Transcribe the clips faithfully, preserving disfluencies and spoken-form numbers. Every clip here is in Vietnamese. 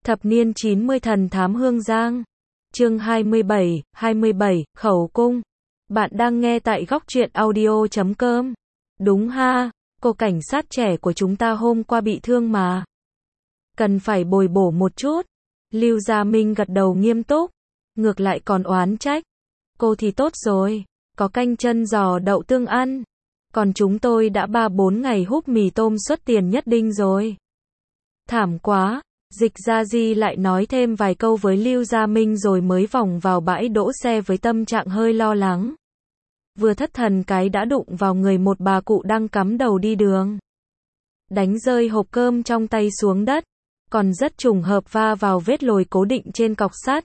Thập niên chín mươi thần thám Hương Giang. Chương hai mươi bảy, hai mươi bảy, khẩu cung. Bạn đang nghe tại góc truyện audio chấm com. Đúng ha, cô cảnh sát trẻ của chúng ta hôm qua bị thương mà. Cần phải bồi bổ một chút. Lưu Gia Minh gật đầu nghiêm túc. Ngược lại còn oán trách. Cô thì tốt rồi, có canh chân giò đậu tương ăn. Còn chúng tôi đã ba bốn ngày húp mì tôm suất tiền nhất đinh rồi. Thảm quá. Dịch Gia Di lại nói thêm vài câu với Lưu Gia Minh rồi mới vòng vào bãi đỗ xe với tâm trạng hơi lo lắng. Vừa thất thần cái đã đụng vào người một bà cụ đang cắm đầu đi đường. Đánh rơi hộp cơm trong tay xuống đất, còn rất trùng hợp va vào vết lồi cố định trên cọc sắt.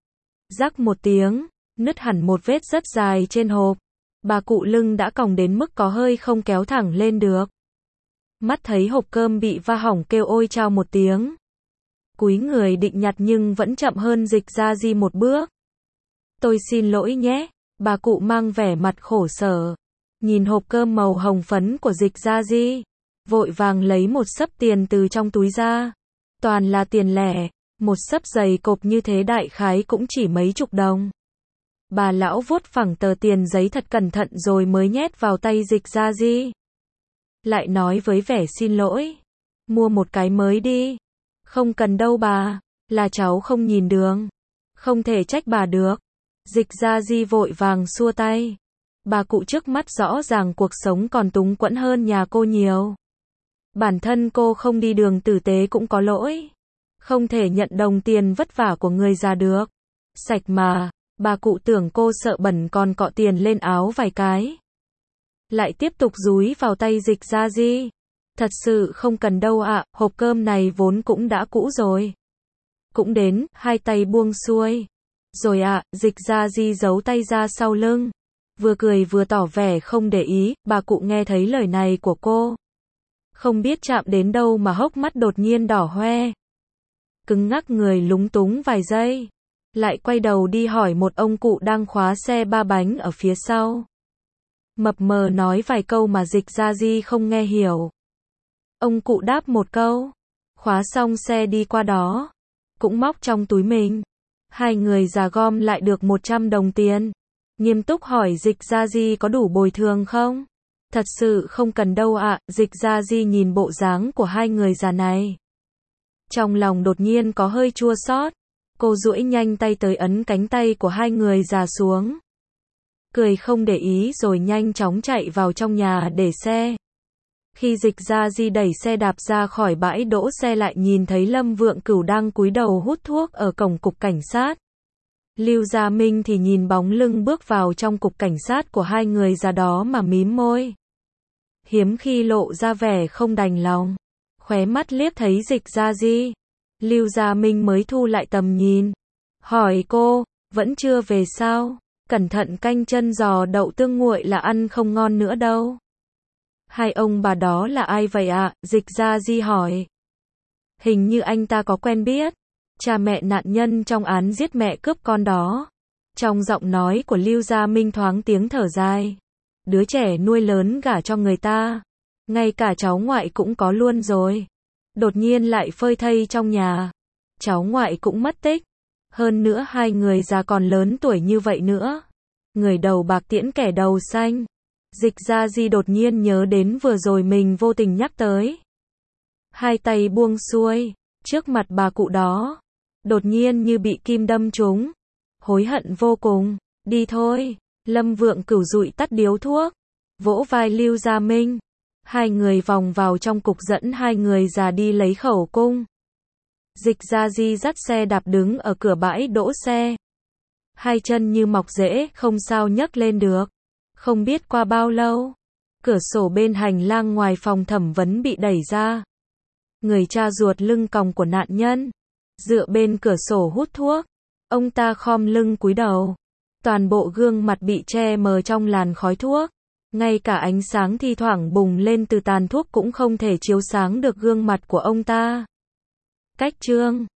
Rắc một tiếng, nứt hẳn một vết rất dài trên hộp. Bà cụ lưng đã còng đến mức có hơi không kéo thẳng lên được. Mắt thấy hộp cơm bị va hỏng kêu ôi chao một tiếng. Cúi người định nhặt nhưng vẫn chậm hơn Dịch Gia Di một bước. Tôi xin lỗi nhé, bà cụ mang vẻ mặt khổ sở. Nhìn hộp cơm màu hồng phấn của Dịch Gia Di, vội vàng lấy một xấp tiền từ trong túi ra. Toàn là tiền lẻ, một xấp dày cộp như thế đại khái cũng chỉ mấy chục đồng. Bà lão vuốt phẳng tờ tiền giấy thật cẩn thận rồi mới nhét vào tay Dịch Gia Di. Lại nói với vẻ xin lỗi. Mua một cái mới đi. Không cần đâu bà, là cháu không nhìn đường. Không thể trách bà được. Dịch Gia Di vội vàng xua tay. Bà cụ trước mắt rõ ràng cuộc sống còn túng quẫn hơn nhà cô nhiều. Bản thân cô không đi đường tử tế cũng có lỗi. Không thể nhận đồng tiền vất vả của người già được. Sạch mà, bà cụ tưởng cô sợ bẩn còn cọ tiền lên áo vài cái. Lại tiếp tục dúi vào tay Dịch Gia Di. Thật sự không cần đâu ạ, hộp cơm này vốn cũng đã cũ rồi. Cũng đến, hai tay buông xuôi. Rồi ạ, Dịch Gia Di giấu tay ra sau lưng. Vừa cười vừa tỏ vẻ không để ý, bà cụ nghe thấy lời này của cô. Không biết chạm đến đâu mà hốc mắt đột nhiên đỏ hoe. Cứng ngắc người lúng túng vài giây. Lại quay đầu đi hỏi một ông cụ đang khóa xe ba bánh ở phía sau. Mập mờ nói vài câu mà Dịch Gia Di không nghe hiểu. Ông cụ đáp một câu, khóa xong xe đi qua đó, cũng móc trong túi mình. Hai người già gom lại được một trăm đồng tiền. Nghiêm túc hỏi Dịch Gia Di có đủ bồi thường không? Thật sự không cần đâu ạ, Dịch Gia Di nhìn bộ dáng của hai người già này. Trong lòng đột nhiên có hơi chua xót. Cô duỗi nhanh tay tới ấn cánh tay của hai người già xuống. Cười không để ý rồi nhanh chóng chạy vào trong nhà để xe. Khi Dịch Gia Di đẩy xe đạp ra khỏi bãi đỗ xe lại nhìn thấy Lâm Vượng Cửu đang cúi đầu hút thuốc ở cổng cục cảnh sát. Lưu Gia Minh thì nhìn bóng lưng bước vào trong cục cảnh sát của hai người già đó mà mím môi. Hiếm khi lộ ra vẻ không đành lòng. Khóe mắt liếc thấy Dịch Gia Di. Lưu Gia Minh mới thu lại tầm nhìn. Hỏi cô, vẫn chưa về sao? Cẩn thận canh chân giò đậu tương nguội là ăn không ngon nữa đâu. Hai ông bà đó là ai vậy ạ? À? Dịch Gia Di hỏi. Hình như anh ta có quen biết. Cha mẹ nạn nhân trong án giết mẹ cướp con đó. Trong giọng nói của Lưu Gia Minh thoáng tiếng thở dài. Đứa trẻ nuôi lớn gả cho người ta. Ngay cả cháu ngoại cũng có luôn rồi. Đột nhiên lại phơi thây trong nhà. Cháu ngoại cũng mất tích. Hơn nữa hai người già còn lớn tuổi như vậy nữa. Người đầu bạc tiễn kẻ đầu xanh. Dịch Gia Di đột nhiên nhớ đến vừa rồi mình vô tình nhắc tới. Hai tay buông xuôi, trước mặt bà cụ đó. Đột nhiên như bị kim đâm trúng. Hối hận vô cùng. Đi thôi. Lâm Vượng Cửu dụi tắt điếu thuốc. Vỗ vai Lưu Gia Minh. Hai người vòng vào trong cục dẫn hai người già đi lấy khẩu cung. Dịch Gia Di dắt xe đạp đứng ở cửa bãi đỗ xe. Hai chân như mọc rễ, không sao nhấc lên được. Không biết qua bao lâu, cửa sổ bên hành lang ngoài phòng thẩm vấn bị đẩy ra. Người cha ruột lưng còng của nạn nhân, dựa bên cửa sổ hút thuốc. Ông ta khom lưng cúi đầu. Toàn bộ gương mặt bị che mờ trong làn khói thuốc. Ngay cả ánh sáng thi thoảng bùng lên từ tàn thuốc cũng không thể chiếu sáng được gương mặt của ông ta. Cách chương